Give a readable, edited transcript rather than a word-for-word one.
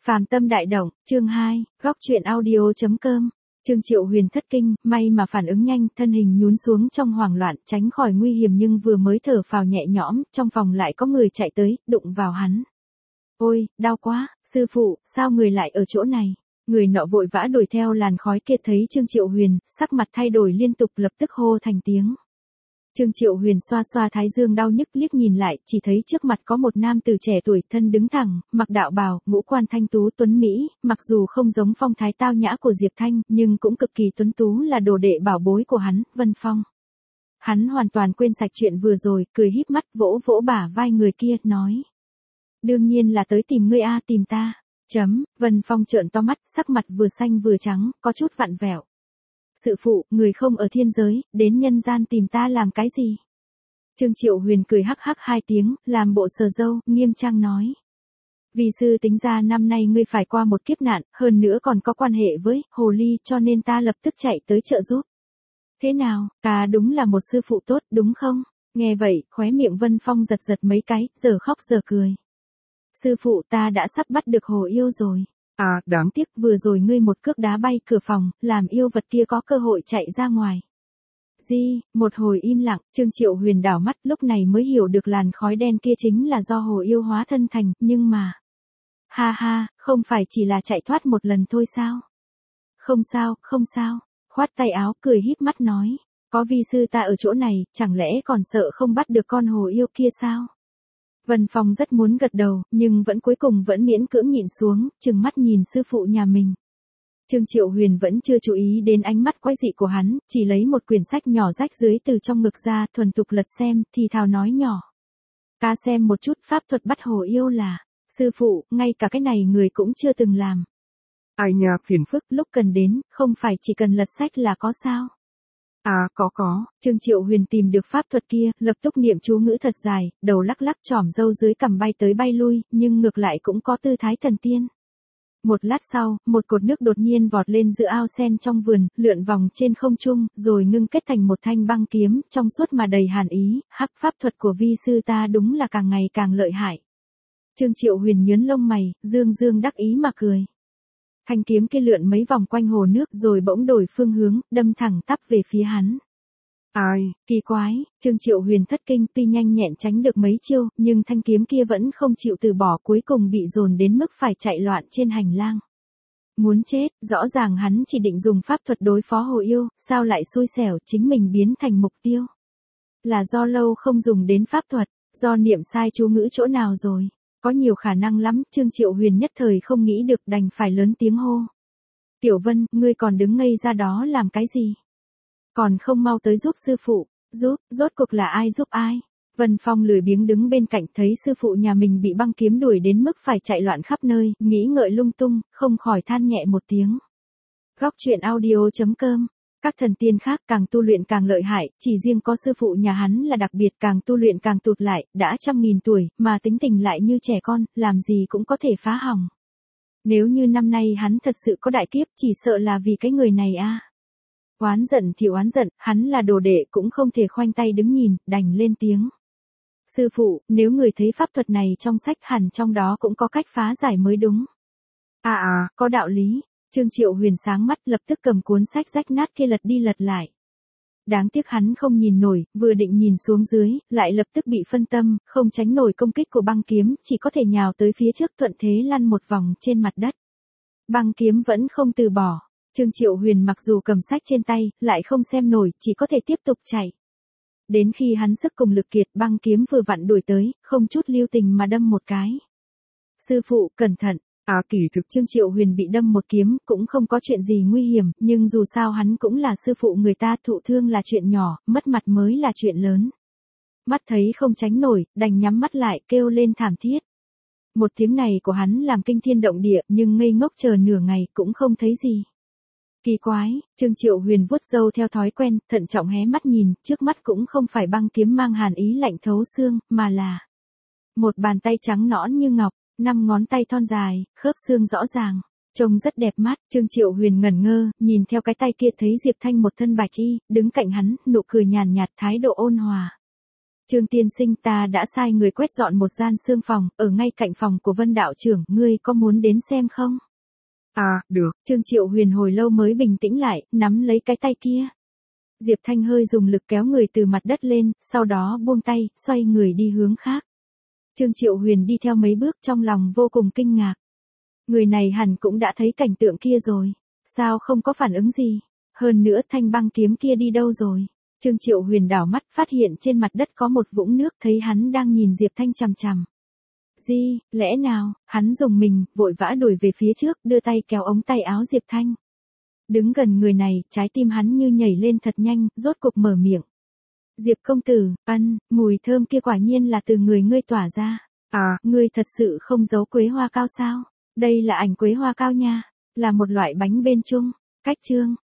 Phàm tâm đại động, chương 2, góc truyện audio.com. Trương Triệu Huyền thất kinh, may mà phản ứng nhanh, thân hình nhún xuống trong hoảng loạn, tránh khỏi nguy hiểm nhưng vừa mới thở phào nhẹ nhõm, trong phòng lại có người chạy tới, đụng vào hắn. Ôi, đau quá, sư phụ, sao người lại ở chỗ này? Người nọ vội vã đuổi theo làn khói kia, thấy Trương Triệu Huyền, sắc mặt thay đổi liên tục, lập tức hô thành tiếng. Trương Triệu Huyền xoa xoa thái dương đau nhức, liếc nhìn lại, chỉ thấy trước mặt có một nam tử trẻ tuổi, thân đứng thẳng, mặc đạo bào, ngũ quan thanh tú tuấn mỹ, mặc dù không giống phong thái tao nhã của Diệp Thanh, nhưng cũng cực kỳ tuấn tú, là đồ đệ bảo bối của hắn, Vân Phong. Hắn hoàn toàn quên sạch chuyện vừa rồi, cười híp mắt, vỗ vỗ bả vai người kia, nói: đương nhiên là tới tìm ngươi a, tìm ta. Vân Phong trợn to mắt, sắc mặt vừa xanh vừa trắng, có chút vặn vẹo. Sư phụ, người không ở thiên giới, đến nhân gian tìm ta làm cái gì? Trương Triệu Huyền cười hắc hắc hai tiếng, làm bộ sờ râu, nghiêm trang nói: vì sư tính ra năm nay ngươi phải qua một kiếp nạn, hơn nữa còn có quan hệ với hồ ly, cho nên ta lập tức chạy tới trợ giúp. Thế nào, ta đúng là một sư phụ tốt, đúng không? Nghe vậy, khóe miệng Vân Phong giật giật mấy cái, giờ khóc giờ cười. Sư phụ, ta đã sắp bắt được hồ yêu rồi. À, đáng tiếc vừa rồi ngươi một cước đá bay cửa phòng, làm yêu vật kia có cơ hội chạy ra ngoài. Một hồi im lặng, Trương Triệu Huyền đảo mắt, lúc này mới hiểu được làn khói đen kia chính là do hồ yêu hóa thân thành, nhưng mà... Ha ha, không phải chỉ là chạy thoát một lần thôi sao? Không sao, khoát tay áo, cười híp mắt nói: có vi sư ta ở chỗ này, chẳng lẽ còn sợ không bắt được con hồ yêu kia sao? Vân Phong rất muốn gật đầu, nhưng cuối cùng vẫn miễn cưỡng nhịn xuống, trừng mắt nhìn sư phụ nhà mình. Trương Triệu Huyền vẫn chưa chú ý đến ánh mắt quái dị của hắn, chỉ lấy một quyển sách nhỏ rách dưới từ trong ngực ra, thuần tục lật xem, thì thào nói nhỏ: ca xem một chút, pháp thuật bắt hồ yêu là, sư phụ, ngay cả cái này người cũng chưa từng làm. Ai nha, phiền phức, lúc cần đến, không phải chỉ cần lật sách là có sao? À, có. Trương Triệu Huyền tìm được pháp thuật kia, lập tức niệm chú ngữ thật dài, đầu lắc lắc, trỏm râu dưới cằm bay tới bay lui, nhưng ngược lại cũng có tư thái thần tiên. Một lát sau, một cột nước đột nhiên vọt lên giữa ao sen trong vườn, lượn vòng trên không trung, rồi ngưng kết thành một thanh băng kiếm, trong suốt mà đầy hàn ý. Hắc, pháp thuật của vi sư ta đúng là càng ngày càng lợi hại. Trương Triệu Huyền nhướng lông mày, dương đắc ý mà cười. Thanh kiếm kia lượn mấy vòng quanh hồ nước, rồi bỗng đổi phương hướng, đâm thẳng tắp về phía hắn. Ai, kỳ quái, Trương Triệu Huyền thất kinh, tuy nhanh nhẹn tránh được mấy chiêu, nhưng thanh kiếm kia vẫn không chịu từ bỏ, cuối cùng bị dồn đến mức phải chạy loạn trên hành lang. Muốn chết, rõ ràng hắn chỉ định dùng pháp thuật đối phó hồ yêu, sao lại xui xẻo chính mình biến thành mục tiêu? Là do lâu không dùng đến pháp thuật, do niệm sai chú ngữ chỗ nào rồi? Có nhiều khả năng lắm, Trương Triệu Huyền nhất thời không nghĩ được, đành phải lớn tiếng hô: Tiểu Vân, ngươi còn đứng ngây ra đó làm cái gì? Còn không mau tới giúp sư phụ. Giúp, rốt cuộc là ai giúp ai? Vân Phong lười biếng đứng bên cạnh, thấy sư phụ nhà mình bị băng kiếm đuổi đến mức phải chạy loạn khắp nơi, nghĩ ngợi lung tung, không khỏi than nhẹ một tiếng. Góc truyện audio.com. Các thần tiên khác càng tu luyện càng lợi hại, chỉ riêng có sư phụ nhà hắn là đặc biệt, càng tu luyện càng tụt lại, đã 100.000 tuổi, mà tính tình lại như trẻ con, làm gì cũng có thể phá hỏng. Nếu như năm nay hắn thật sự có đại kiếp, chỉ sợ là vì cái người này a. Oán giận thì oán giận, hắn là đồ đệ cũng không thể khoanh tay đứng nhìn, đành lên tiếng. Sư phụ, nếu người thấy pháp thuật này trong sách, hẳn trong đó cũng có cách phá giải mới đúng. Có đạo lý. Trương Triệu Huyền sáng mắt, lập tức cầm cuốn sách rách nát kia lật đi lật lại. Đáng tiếc hắn không nhìn nổi, vừa định nhìn xuống dưới, lại lập tức bị phân tâm, không tránh nổi công kích của băng kiếm, chỉ có thể nhào tới phía trước, thuận thế lăn một vòng trên mặt đất. Băng kiếm vẫn không từ bỏ. Trương Triệu Huyền mặc dù cầm sách trên tay, lại không xem nổi, chỉ có thể tiếp tục chạy. Đến khi hắn sức cùng lực kiệt, băng kiếm vừa vặn đuổi tới, không chút lưu tình mà đâm một cái. Sư phụ, cẩn thận. Kỳ thực Trương Triệu Huyền bị đâm một kiếm, cũng không có chuyện gì nguy hiểm, nhưng dù sao hắn cũng là sư phụ người ta, thụ thương là chuyện nhỏ, mất mặt mới là chuyện lớn. Mắt thấy không tránh nổi, đành nhắm mắt lại, kêu lên thảm thiết. Một tiếng này của hắn làm kinh thiên động địa, nhưng ngây ngốc chờ nửa ngày cũng không thấy gì. Kỳ quái, Trương Triệu Huyền vuốt râu theo thói quen, thận trọng hé mắt nhìn, trước mắt cũng không phải băng kiếm mang hàn ý lạnh thấu xương, mà là một bàn tay trắng nõn như ngọc, 5 ngón tay thon dài, khớp xương rõ ràng, trông rất đẹp mắt. Trương Triệu Huyền ngẩn ngơ, nhìn theo cái tay kia thấy Diệp Thanh một thân bạch y, đứng cạnh hắn, nụ cười nhàn nhạt, thái độ ôn hòa. Trương tiên sinh, ta đã sai người quét dọn một gian xương phòng, ở ngay cạnh phòng của Vân đạo trưởng, ngươi có muốn đến xem không? À, được. Trương Triệu Huyền hồi lâu mới bình tĩnh lại, nắm lấy cái tay kia. Diệp Thanh hơi dùng lực kéo người từ mặt đất lên, sau đó buông tay, xoay người đi hướng khác. Trương Triệu Huyền đi theo mấy bước trong lòng vô cùng kinh ngạc. Người này hẳn cũng đã thấy cảnh tượng kia rồi. Sao không có phản ứng gì? Hơn nữa thanh băng kiếm kia đi đâu rồi? Trương Triệu Huyền đảo mắt phát hiện trên mặt đất có một vũng nước, thấy hắn đang nhìn Diệp Thanh chằm chằm. Gì, lẽ nào? Hắn dùng mình, vội vã đuổi về phía trước, đưa tay kéo ống tay áo Diệp Thanh. Đứng gần người này, trái tim hắn như nhảy lên thật nhanh, rốt cục mở miệng. Diệp công tử, mùi thơm kia quả nhiên là từ người ngươi tỏa ra. À, ngươi thật sự không giấu quế hoa cao sao? Đây là ảnh quế hoa cao nha, là một loại bánh bên Trung. Cách Trương